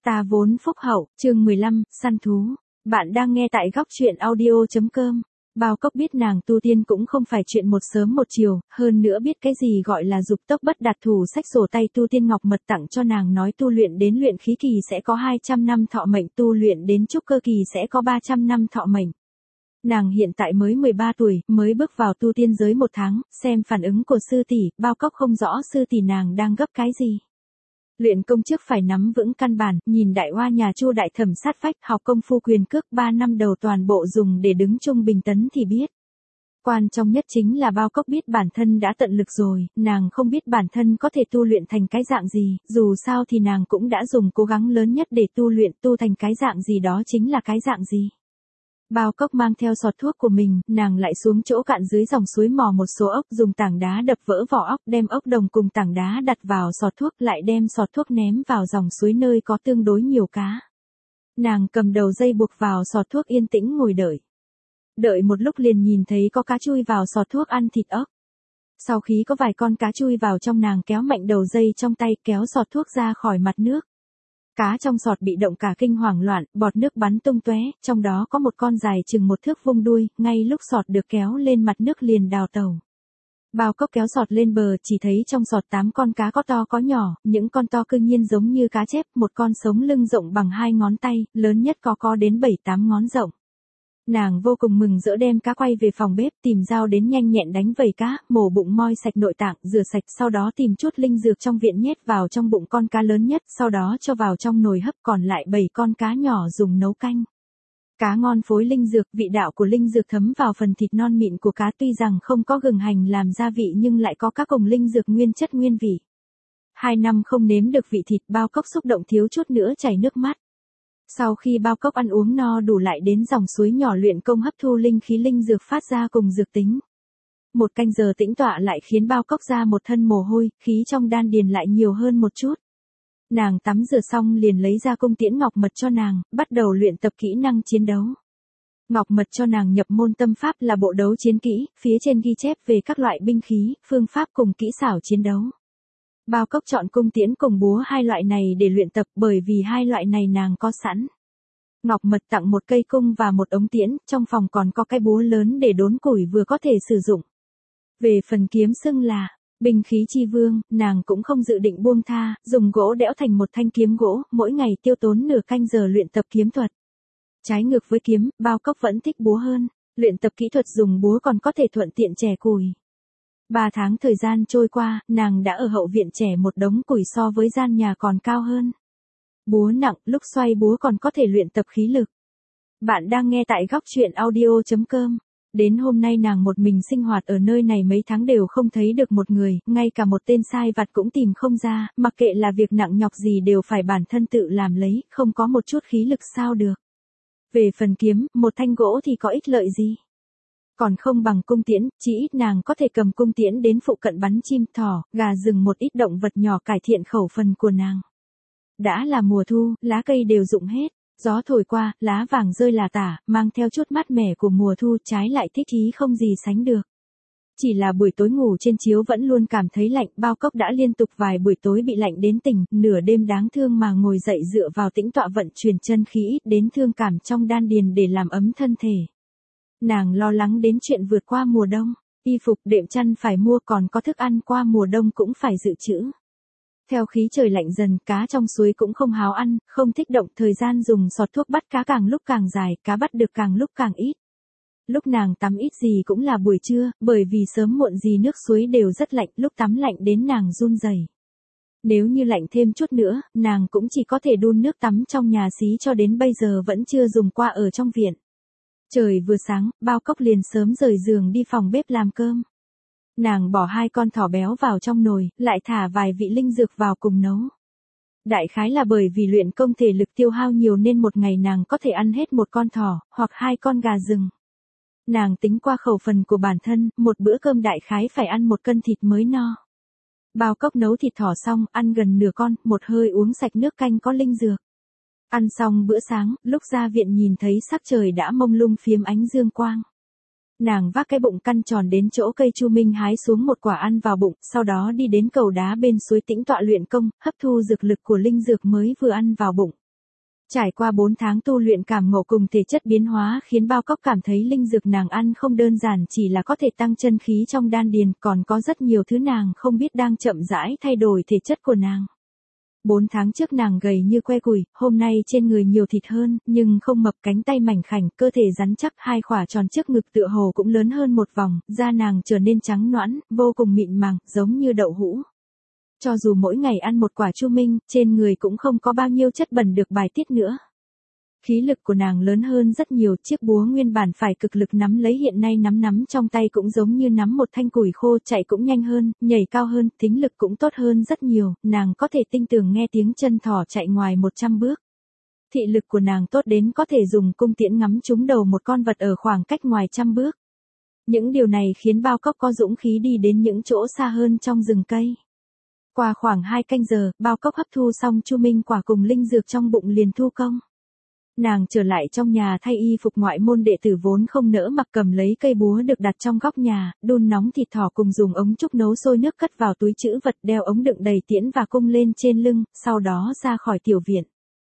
Ta vốn phúc hậu, chương 15, săn thú. Bạn đang nghe tại góc truyện audio.com. Bao Cốc biết nàng tu tiên cũng không phải chuyện một sớm một chiều, hơn nữa biết cái gì gọi là dục tốc bất đạt, thủ sách sổ tay tu tiên ngọc mật tặng cho nàng nói tu luyện đến luyện khí kỳ sẽ có 200 năm thọ mệnh, tu luyện đến trúc cơ kỳ sẽ có 300 năm thọ mệnh. Nàng hiện tại mới 13 tuổi, mới bước vào tu tiên giới 1 tháng, xem phản ứng của sư tỷ, Bao Cốc không rõ sư tỷ nàng đang gấp cái gì. Luyện công trước phải nắm vững căn bản, nhìn đại hoa nhà Chu đại thẩm sát vách, học công phu quyền cước 3 năm đầu toàn bộ dùng để đứng trung bình tấn thì biết. Quan trọng nhất chính là Bao Cốc biết bản thân đã tận lực rồi, nàng không biết bản thân có thể tu luyện thành cái dạng gì, dù sao thì nàng cũng đã dùng cố gắng lớn nhất để tu luyện, tu thành cái dạng gì đó chính là cái dạng gì. Bao Cốc mang theo sọt thuốc của mình, nàng lại xuống chỗ cạn dưới dòng suối mò một số ốc, dùng tảng đá đập vỡ vỏ ốc, đem ốc đồng cùng tảng đá đặt vào sọt thuốc, lại đem sọt thuốc ném vào dòng suối nơi có tương đối nhiều cá. Nàng cầm đầu dây buộc vào sọt thuốc yên tĩnh ngồi đợi. Đợi một lúc liền nhìn thấy có cá chui vào sọt thuốc ăn thịt ốc. Sau khi có vài con cá chui vào trong, nàng kéo mạnh đầu dây trong tay, kéo sọt thuốc ra khỏi mặt nước. Cá trong sọt bị động cả kinh hoảng loạn, bọt nước bắn tung tóe, trong đó có một con dài chừng 1 thước vung đuôi, ngay lúc sọt được kéo lên mặt nước liền đào tàu. Bao Cốc kéo sọt lên bờ, chỉ thấy trong sọt 8 con cá có to có nhỏ, những con to cư nhiên giống như cá chép, một con sống lưng rộng bằng 2 ngón tay, lớn nhất có đến 7-8 ngón rộng. Nàng vô cùng mừng rỡ đem cá quay về phòng bếp, tìm dao đến nhanh nhẹn đánh vẩy cá, mổ bụng moi sạch nội tạng, rửa sạch, sau đó tìm chút linh dược trong viện nhét vào trong bụng con cá lớn nhất, sau đó cho vào trong nồi hấp, còn lại 7 con cá nhỏ dùng nấu canh. Cá ngon phối linh dược, vị đạo của linh dược thấm vào phần thịt non mịn của cá, tuy rằng không có gừng hành làm gia vị nhưng lại có các cùng linh dược nguyên chất nguyên vị. 2 năm không nếm được vị thịt, Bao Cốc xúc động thiếu chút nữa chảy nước mắt. Sau khi Bao Cốc ăn uống no đủ lại đến dòng suối nhỏ luyện công hấp thu linh khí linh dược phát ra cùng dược tính. 1 canh giờ tĩnh tọa lại khiến Bao Cốc ra một thân mồ hôi, khí trong đan điền lại nhiều hơn một chút. Nàng tắm rửa xong liền lấy ra cung tiễn ngọc mật cho nàng, bắt đầu luyện tập kỹ năng chiến đấu. Ngọc mật cho nàng nhập môn tâm pháp là bộ đấu chiến kỹ, phía trên ghi chép về các loại binh khí, phương pháp cùng kỹ xảo chiến đấu. Bao Cốc chọn cung tiễn cùng búa, 2 loại này để luyện tập, bởi vì 2 loại này nàng có sẵn. Ngọc mật tặng 1 cây cung và 1 ống tiễn, trong phòng còn có cái búa lớn để đốn củi vừa có thể sử dụng. Về phần kiếm xưng là binh khí chi vương, nàng cũng không dự định buông tha, dùng gỗ đẽo thành một thanh kiếm gỗ, mỗi ngày tiêu tốn nửa canh giờ luyện tập kiếm thuật. Trái ngược với kiếm, Bao Cốc vẫn thích búa hơn, luyện tập kỹ thuật dùng búa còn có thể thuận tiện chẻ củi. 3 tháng thời gian trôi qua, nàng đã ở hậu viện chẻ một đống củi so với gian nhà còn cao hơn. Búa nặng, lúc xoay búa còn có thể luyện tập khí lực. Bạn đang nghe tại góc truyện audio.com. Đến hôm nay nàng một mình sinh hoạt ở nơi này mấy tháng đều không thấy được một người, ngay cả một tên sai vặt cũng tìm không ra, mặc kệ là việc nặng nhọc gì đều phải bản thân tự làm lấy, không có một chút khí lực sao được. Về phần kiếm, một thanh gỗ thì có ích lợi gì? Còn không bằng cung tiễn, chỉ ít nàng có thể cầm cung tiễn đến phụ cận bắn chim, thỏ, gà rừng, một ít động vật nhỏ cải thiện khẩu phần của nàng. Đã là mùa thu, lá cây đều rụng hết, gió thổi qua, lá vàng rơi là tả, mang theo chút mát mẻ của mùa thu, trái lại thích ý không gì sánh được. Chỉ là buổi tối ngủ trên chiếu vẫn luôn cảm thấy lạnh, Bao Cốc đã liên tục vài buổi tối bị lạnh đến tỉnh, nửa đêm đáng thương mà ngồi dậy dựa vào tĩnh tọa vận chuyển chân khí ít đến thương cảm trong đan điền để làm ấm thân thể. Nàng lo lắng đến chuyện vượt qua mùa đông, y phục đệm chăn phải mua, còn có thức ăn qua mùa đông cũng phải dự trữ. Theo khí trời lạnh dần, cá trong suối cũng không háo ăn, không thích động, thời gian dùng sọt thuốc bắt cá càng lúc càng dài, cá bắt được càng lúc càng ít. Lúc nàng tắm ít gì cũng là buổi trưa, bởi vì sớm muộn gì nước suối đều rất lạnh, lúc tắm lạnh đến nàng run rẩy. Nếu như lạnh thêm chút nữa, nàng cũng chỉ có thể đun nước tắm trong nhà xí, cho đến bây giờ vẫn chưa dùng qua ở trong viện. Trời vừa sáng, Bao Cốc liền sớm rời giường đi phòng bếp làm cơm. Nàng bỏ 2 con thỏ béo vào trong nồi, lại thả vài vị linh dược vào cùng nấu. Đại khái là bởi vì luyện công thể lực tiêu hao nhiều nên một ngày nàng có thể ăn hết 1 con thỏ, hoặc 2 con gà rừng. Nàng tính qua khẩu phần của bản thân, một bữa cơm đại khái phải ăn 1 cân thịt mới no. Bao Cốc nấu thịt thỏ xong, ăn gần nửa con, một hơi uống sạch nước canh có linh dược. Ăn xong bữa sáng, lúc ra viện nhìn thấy sắc trời đã mông lung phiếm ánh dương quang. Nàng vác cái bụng căn tròn đến chỗ cây chu minh hái xuống 1 quả ăn vào bụng, sau đó đi đến cầu đá bên suối tĩnh tọa luyện công, hấp thu dược lực của linh dược mới vừa ăn vào bụng. Trải qua 4 tháng tu luyện cảm ngộ cùng thể chất biến hóa khiến Bao Cốc cảm thấy linh dược nàng ăn không đơn giản chỉ là có thể tăng chân khí trong đan điền, còn có rất nhiều thứ nàng không biết đang chậm rãi thay đổi thể chất của nàng. 4 tháng trước nàng gầy như que củi, hôm nay trên người nhiều thịt hơn, nhưng không mập, cánh tay mảnh khảnh, cơ thể rắn chắc, hai khỏa tròn trước ngực tựa hồ cũng lớn hơn một vòng, da nàng trở nên trắng nõn, vô cùng mịn màng, giống như đậu hũ. Cho dù mỗi ngày ăn một quả chu minh, trên người cũng không có bao nhiêu chất bẩn được bài tiết nữa. Khí lực của nàng lớn hơn rất nhiều, chiếc búa nguyên bản phải cực lực nắm lấy hiện nay nắm trong tay cũng giống như nắm một thanh củi khô, chạy cũng nhanh hơn, nhảy cao hơn, thính lực cũng tốt hơn rất nhiều, nàng có thể tinh tường nghe tiếng chân thỏ chạy ngoài 100 bước. Thị lực của nàng tốt đến có thể dùng cung tiễn ngắm trúng đầu một con vật ở khoảng cách ngoài 100 bước. Những điều này khiến Bao Cốc có dũng khí đi đến những chỗ xa hơn trong rừng cây. Qua khoảng 2 canh giờ, Bao Cốc hấp thu xong chu minh quả cùng linh dược trong bụng liền thu công. Nàng trở lại trong nhà thay y phục ngoại môn, đệ tử vốn không nỡ mặc cầm lấy cây búa được đặt trong góc nhà, đun nóng thịt thỏ cùng dùng ống trúc nấu sôi nước cất vào túi trữ vật, đeo ống đựng đầy tiễn và cung lên trên lưng, sau đó ra khỏi tiểu viện.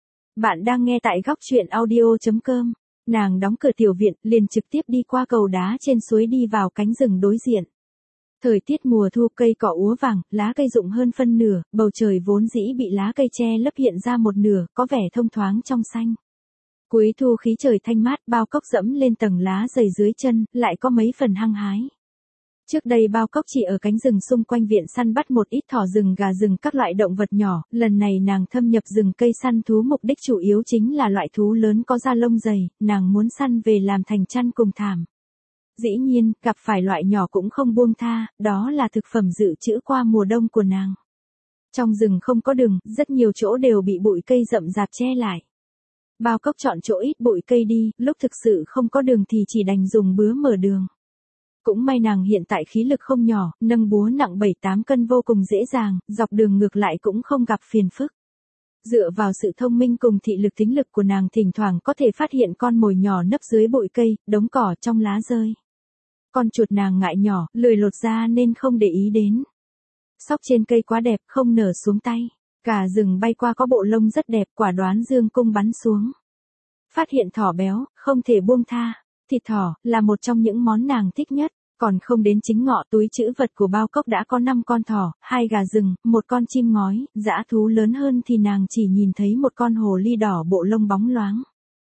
Bạn đang nghe tại góc truyện audio.com. Nàng đóng cửa tiểu viện, liền trực tiếp đi qua cầu đá trên suối đi vào cánh rừng đối diện. Thời tiết mùa thu, cây cỏ úa vàng, lá cây rụng hơn phân nửa, bầu trời vốn dĩ bị lá cây che lấp hiện ra một nửa, có vẻ thông thoáng trong xanh. Cuối thu khí trời thanh mát, Bao Cốc dẫm lên tầng lá dày dưới chân, lại có mấy phần hăng hái. Trước đây Bao Cốc chỉ ở cánh rừng xung quanh viện săn bắt một ít thỏ rừng, gà rừng, các loại động vật nhỏ, lần này nàng thâm nhập rừng cây săn thú, mục đích chủ yếu chính là loại thú lớn có da lông dày, nàng muốn săn về làm thành chăn cùng thảm. Dĩ nhiên, gặp phải loại nhỏ cũng không buông tha, đó là thực phẩm dự trữ qua mùa đông của nàng. Trong rừng không có đường, rất nhiều chỗ đều bị bụi cây rậm rạp che lại. Bao Cốc chọn chỗ ít bụi cây đi, lúc thực sự không có đường thì chỉ đành dùng búa mở đường. Cũng may nàng hiện tại khí lực không nhỏ, nâng búa nặng 7-8 cân vô cùng dễ dàng, dọc đường ngược lại cũng không gặp phiền phức. Dựa vào sự thông minh cùng thị lực thính lực của nàng, thỉnh thoảng có thể phát hiện con mồi nhỏ nấp dưới bụi cây, đống cỏ trong lá rơi. Con chuột nàng ngại nhỏ, lười lột ra nên không để ý đến. Sóc trên cây quá đẹp, không nở xuống tay. Cả rừng bay qua có bộ lông rất đẹp, quả đoán dương cung bắn xuống. Phát hiện thỏ béo, không thể buông tha. Thịt thỏ là một trong những món nàng thích nhất. Còn không đến chính ngọ, túi trữ vật của Bao Cốc đã có 5 con thỏ, 2 gà rừng, 1 con chim ngói, dã thú lớn hơn thì nàng chỉ nhìn thấy một con hồ ly đỏ bộ lông bóng loáng.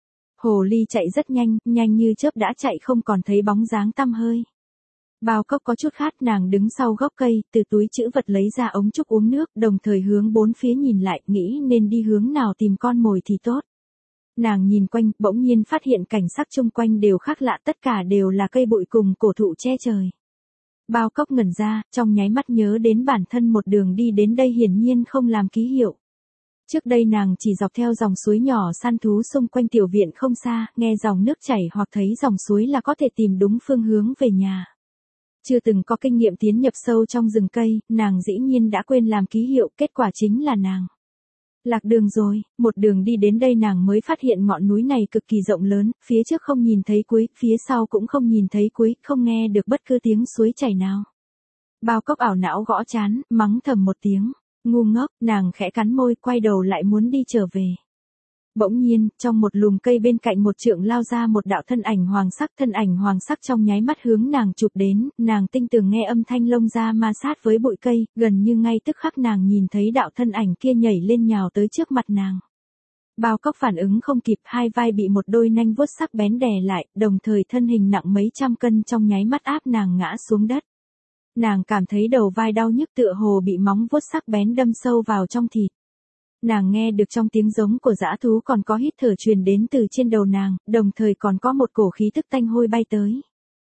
Hồ ly chạy rất nhanh, nhanh như chớp đã chạy không còn thấy bóng dáng tăm hơi. Bao Cốc có chút khát, nàng đứng sau gốc cây, từ túi trữ vật lấy ra ống trúc uống nước, đồng thời hướng bốn phía nhìn lại, nghĩ nên đi hướng nào tìm con mồi thì tốt. Nàng nhìn quanh, bỗng nhiên phát hiện cảnh sắc chung quanh đều khác lạ, tất cả đều là cây bụi cùng cổ thụ che trời. Bao Cốc ngẩn ra, trong nháy mắt nhớ đến bản thân một đường đi đến đây hiển nhiên không làm ký hiệu. Trước đây nàng chỉ dọc theo dòng suối nhỏ săn thú xung quanh tiểu viện không xa, nghe dòng nước chảy hoặc thấy dòng suối là có thể tìm đúng phương hướng về nhà. Chưa từng có kinh nghiệm tiến nhập sâu trong rừng cây, nàng dĩ nhiên đã quên làm ký hiệu, kết quả chính là nàng lạc đường rồi. Một đường đi đến đây nàng mới phát hiện ngọn núi này cực kỳ rộng lớn, phía trước không nhìn thấy cuối, phía sau cũng không nhìn thấy cuối, không nghe được bất cứ tiếng suối chảy nào. Bao Cốc ảo não gõ trán, mắng thầm một tiếng, ngu ngốc, nàng khẽ cắn môi, quay đầu lại muốn đi trở về. Bỗng nhiên, trong một lùm cây bên cạnh một trượng lao ra một đạo thân ảnh hoàng sắc trong nháy mắt hướng nàng chụp đến, nàng tinh tường nghe âm thanh lông da ma sát với bụi cây, gần như ngay tức khắc nàng nhìn thấy đạo thân ảnh kia nhảy lên nhào tới trước mặt nàng. Bao Cốc phản ứng không kịp, hai vai bị một đôi nanh vuốt sắc bén đè lại, đồng thời thân hình nặng mấy trăm cân trong nháy mắt áp nàng ngã xuống đất. Nàng cảm thấy đầu vai đau nhức, tựa hồ bị móng vuốt sắc bén đâm sâu vào trong thịt. Nàng nghe được trong tiếng giống của dã thú còn có hít thở truyền đến từ trên đầu nàng, đồng thời còn có một cổ khí tức tanh hôi bay tới.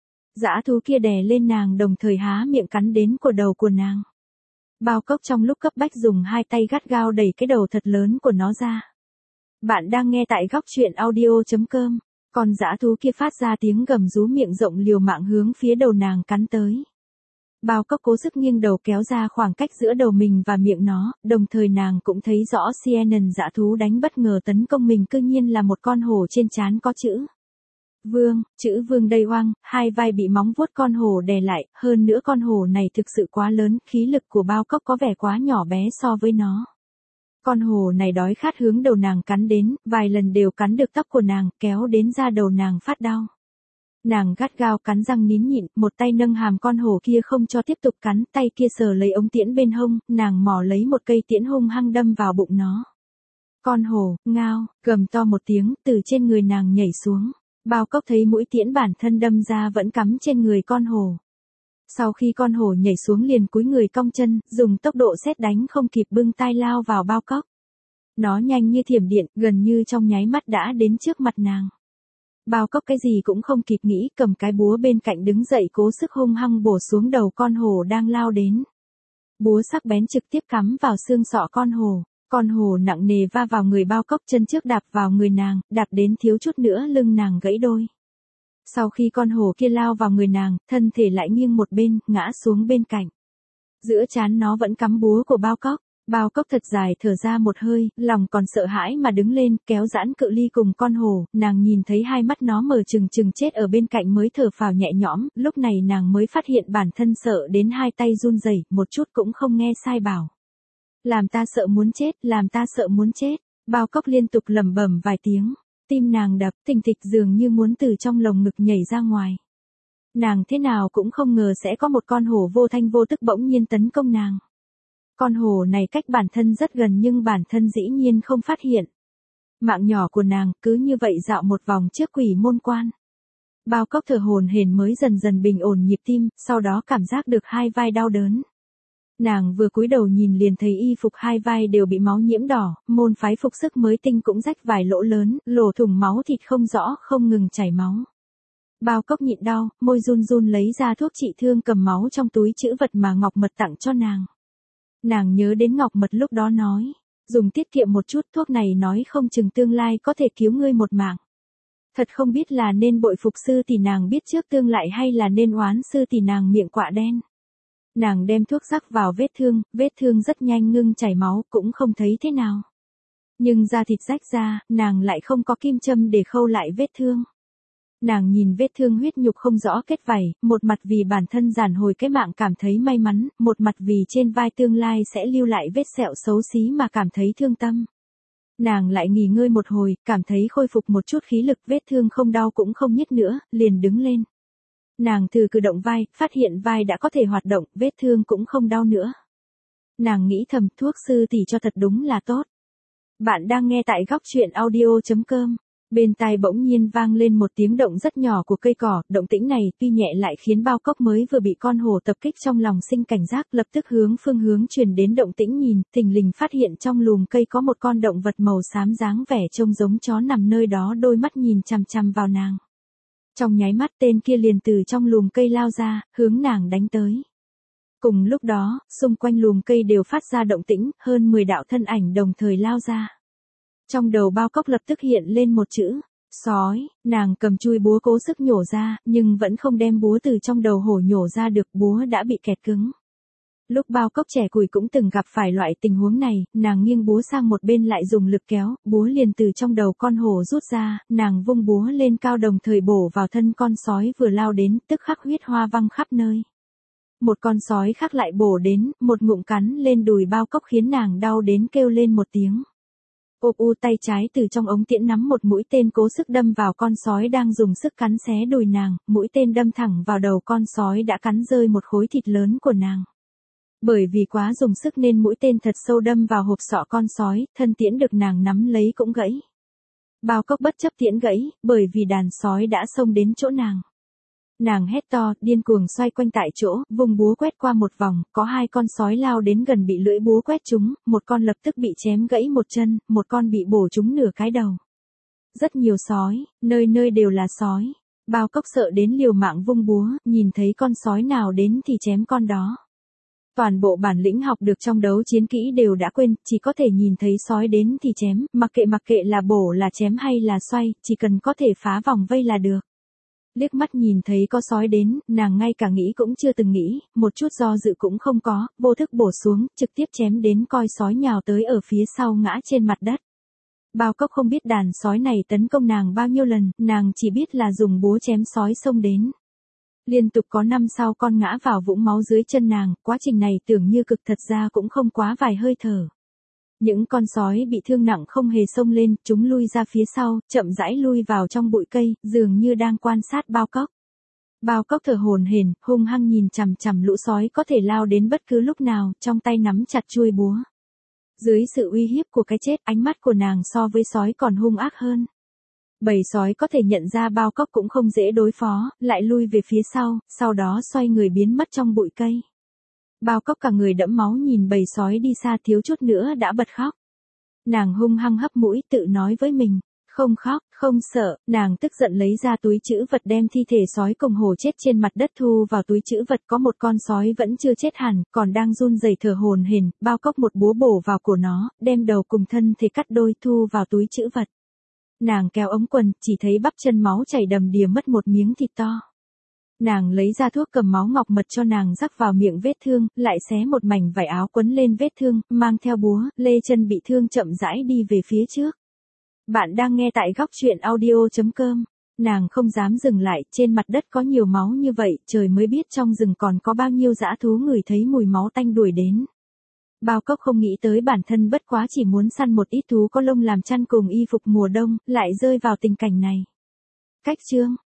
Dã thú kia đè lên nàng đồng thời há miệng cắn đến cổ đầu của nàng. Bao Cốc trong lúc cấp bách dùng hai tay gắt gao đẩy cái đầu thật lớn của nó ra. Bạn đang nghe tại góc truyện audio.com. Con dã thú kia phát ra tiếng gầm rú, miệng rộng liều mạng hướng phía đầu nàng cắn tới. Bao Cốc cố sức nghiêng đầu kéo ra khoảng cách giữa đầu mình và miệng nó, đồng thời nàng cũng thấy rõ CNN dã thú đánh bất ngờ tấn công mình cư nhiên là một con hổ, trên trán có chữ Vương, chữ Vương đầy oang, hai vai bị móng vuốt con hổ đè lại, hơn nữa con hổ này thực sự quá lớn, khí lực của Bao Cốc có vẻ quá nhỏ bé so với nó. Con hổ này đói khát hướng đầu nàng cắn đến, vài lần đều cắn được tóc của nàng, kéo đến da đầu nàng phát đau. Nàng gắt gao cắn răng nín nhịn, một tay nâng hàm con hổ kia không cho tiếp tục cắn, tay kia sờ lấy ống tiễn bên hông, nàng mò lấy một cây tiễn hung hăng đâm vào bụng nó. Con hổ, ngao, gầm to một tiếng, từ trên người nàng nhảy xuống. Bao Cốc thấy mũi tiễn bản thân đâm ra vẫn cắm trên người con hổ. Sau khi con hổ nhảy xuống liền cúi người cong chân, dùng tốc độ sét đánh không kịp bưng tai lao vào Bao Cốc. Nó nhanh như thiểm điện, gần như trong nháy mắt đã đến trước mặt nàng. Bao Cốc cái gì cũng không kịp nghĩ, cầm cái búa bên cạnh đứng dậy cố sức hung hăng bổ xuống đầu con hổ đang lao đến. Búa sắc bén trực tiếp cắm vào xương sọ con hổ. Con hổ nặng nề va vào người Bao Cốc, chân trước đạp vào người nàng, đạp đến thiếu chút nữa lưng nàng gãy đôi. Sau khi con hổ kia lao vào người nàng, thân thể lại nghiêng một bên, ngã xuống bên cạnh. Giữa trán nó vẫn cắm búa của Bao Cốc. Bao Cốc thật dài thở ra một hơi, lòng còn sợ hãi mà đứng lên, kéo giãn cự ly cùng con hổ, nàng nhìn thấy hai mắt nó mở trừng trừng chết ở bên cạnh mới thở phào nhẹ nhõm, lúc này nàng mới phát hiện bản thân sợ đến hai tay run rẩy, một chút cũng không nghe sai bảo. Làm ta sợ muốn chết, làm ta sợ muốn chết. Bao Cốc liên tục lẩm bẩm vài tiếng, tim nàng đập, thình thịch dường như muốn từ trong lồng ngực nhảy ra ngoài. Nàng thế nào cũng không ngờ sẽ có một con hổ vô thanh vô tức bỗng nhiên tấn công nàng. Con hổ này cách bản thân rất gần nhưng bản thân dĩ nhiên không phát hiện. Mạng nhỏ của nàng cứ như vậy dạo một vòng trước quỷ môn quan. Bao Cốc thở hổn hển mới dần dần bình ổn nhịp tim, sau đó cảm giác được hai vai đau đớn. Nàng vừa cúi đầu nhìn liền thấy y phục hai vai đều bị máu nhiễm đỏ, môn phái phục sức mới tinh cũng rách vài lỗ lớn, lỗ thủng máu thịt không rõ không ngừng chảy máu. Bao Cốc nhịn đau, môi run run lấy ra thuốc trị thương cầm máu trong túi trữ vật mà Ngọc Mật tặng cho nàng. Nàng nhớ đến Ngọc Mật lúc đó nói, dùng tiết kiệm một chút, thuốc này nói không chừng tương lai có thể cứu ngươi một mạng. Thật không biết là nên bội phục sư tỷ nàng biết trước tương lại hay là nên oán sư tỷ nàng miệng quạ đen. Nàng đem thuốc rắc vào vết thương rất nhanh ngưng chảy máu, cũng không thấy thế nào. Nhưng da thịt rách ra, nàng lại không có kim châm để khâu lại vết thương. Nàng nhìn vết thương huyết nhục không rõ kết vảy, một mặt vì bản thân giản hồi cái mạng cảm thấy may mắn, một mặt vì trên vai tương lai sẽ lưu lại vết sẹo xấu xí mà cảm thấy thương tâm. Nàng lại nghỉ ngơi một hồi, cảm thấy khôi phục một chút khí lực, vết thương không đau cũng không nhức nữa, liền đứng lên. Nàng thử cử động vai, phát hiện vai đã có thể hoạt động, vết thương cũng không đau nữa. Nàng nghĩ thầm, thuốc sư tỷ cho thật đúng là tốt. Bạn đang nghe tại góc truyện audio.com. Bên tai bỗng nhiên vang lên một tiếng động rất nhỏ của cây cỏ, động tĩnh này tuy nhẹ lại khiến Bao Cốc mới vừa bị con hổ tập kích trong lòng sinh cảnh giác, lập tức phương hướng truyền đến động tĩnh nhìn, thình lình phát hiện trong lùm cây có một con động vật màu xám dáng vẻ trông giống chó nằm nơi đó, đôi mắt nhìn chằm chằm vào nàng. Trong nháy mắt tên kia liền từ trong lùm cây lao ra, hướng nàng đánh tới. Cùng lúc đó, xung quanh lùm cây đều phát ra động tĩnh, hơn 10 đạo thân ảnh đồng thời lao ra. Trong đầu Bao Cốc lập tức hiện lên một chữ, sói, nàng cầm chui búa cố sức nhổ ra, nhưng vẫn không đem búa từ trong đầu hổ nhổ ra được, búa đã bị kẹt cứng. Lúc Bao Cốc trẻ củi cũng từng gặp phải loại tình huống này, nàng nghiêng búa sang một bên lại dùng lực kéo, búa liền từ trong đầu con hổ rút ra, nàng vung búa lên cao đồng thời bổ vào thân con sói vừa lao đến, tức khắc huyết hoa văng khắp nơi. Một con sói khác lại bổ đến, một ngụm cắn lên đùi Bao Cốc khiến nàng đau đến kêu lên một tiếng. Tay trái từ trong ống tiễn nắm một mũi tên cố sức đâm vào con sói đang dùng sức cắn xé đùi nàng, mũi tên đâm thẳng vào đầu con sói đã cắn rơi một khối thịt lớn của nàng. Bởi vì quá dùng sức nên mũi tên thật sâu đâm vào hộp sọ con sói, thân tiễn được nàng nắm lấy cũng gãy. Bao Cốc bất chấp tiễn gãy, bởi vì đàn sói đã xông đến chỗ nàng. Nàng hét to, điên cuồng xoay quanh tại chỗ, vùng búa quét qua một vòng, có hai con sói lao đến gần bị lưỡi búa quét trúng, một con lập tức bị chém gãy một chân, một con bị bổ trúng nửa cái đầu. Rất nhiều sói, nơi nơi đều là sói. Bao Cốc sợ đến liều mạng vung búa, nhìn thấy con sói nào đến thì chém con đó. Toàn bộ bản lĩnh học được trong đấu chiến kỹ đều đã quên, chỉ có thể nhìn thấy sói đến thì chém, mặc kệ là bổ là chém hay là xoay, chỉ cần có thể phá vòng vây là được. Liếc mắt nhìn thấy có sói đến, nàng ngay cả nghĩ cũng chưa từng nghĩ, một chút do dự cũng không có, vô thức bổ xuống, trực tiếp chém đến coi sói nhào tới ở phía sau ngã trên mặt đất. Bao Cốc không biết đàn sói này tấn công nàng bao nhiêu lần, nàng chỉ biết là dùng búa chém sói xông đến. Liên tục có 5-6 con ngã vào vũng máu dưới chân nàng, quá trình này tưởng như cực thật ra cũng không quá vài hơi thở. Những con sói bị thương nặng không hề xông lên, chúng lui ra phía sau, chậm rãi lui vào trong bụi cây, dường như đang quan sát Bao Cóc. Bao Cóc thở hổn hển, hung hăng nhìn chằm chằm lũ sói có thể lao đến bất cứ lúc nào, trong tay nắm chặt chuôi búa. Dưới sự uy hiếp của cái chết, ánh mắt của nàng so với sói còn hung ác hơn. Bầy sói có thể nhận ra Bao Cóc cũng không dễ đối phó, lại lui về phía sau đó xoay người biến mất trong bụi cây. Bao Cóc cả người đẫm máu nhìn bầy sói đi xa, thiếu chút nữa đã bật khóc. Nàng hung hăng hấp mũi, tự nói với mình, không khóc, không sợ. Nàng tức giận lấy ra túi trữ vật, đem thi thể sói cùng hổ chết trên mặt đất thu vào túi trữ vật. Có một con sói vẫn chưa chết hẳn, còn đang run rẩy thở hổn hển. Bao Cóc một búa bổ vào cổ nó, đem đầu cùng thân thể cắt đôi, thu vào túi trữ vật. Nàng kéo ống quần, chỉ thấy bắp chân máu chảy đầm đìa, mất một miếng thịt to. Nàng lấy ra thuốc cầm máu ngọc mật cho nàng rắc vào miệng vết thương, lại xé một mảnh vải áo quấn lên vết thương, mang theo búa, lê chân bị thương chậm rãi đi về phía trước. Bạn đang nghe tại góc truyện audio.com. Nàng không dám dừng lại, trên mặt đất có nhiều máu như vậy, trời mới biết trong rừng còn có bao nhiêu dã thú ngửi thấy mùi máu tanh đuổi đến. Bao Cóc không nghĩ tới bản thân bất quá chỉ muốn săn một ít thú có lông làm chăn cùng y phục mùa đông, lại rơi vào tình cảnh này. Cách chương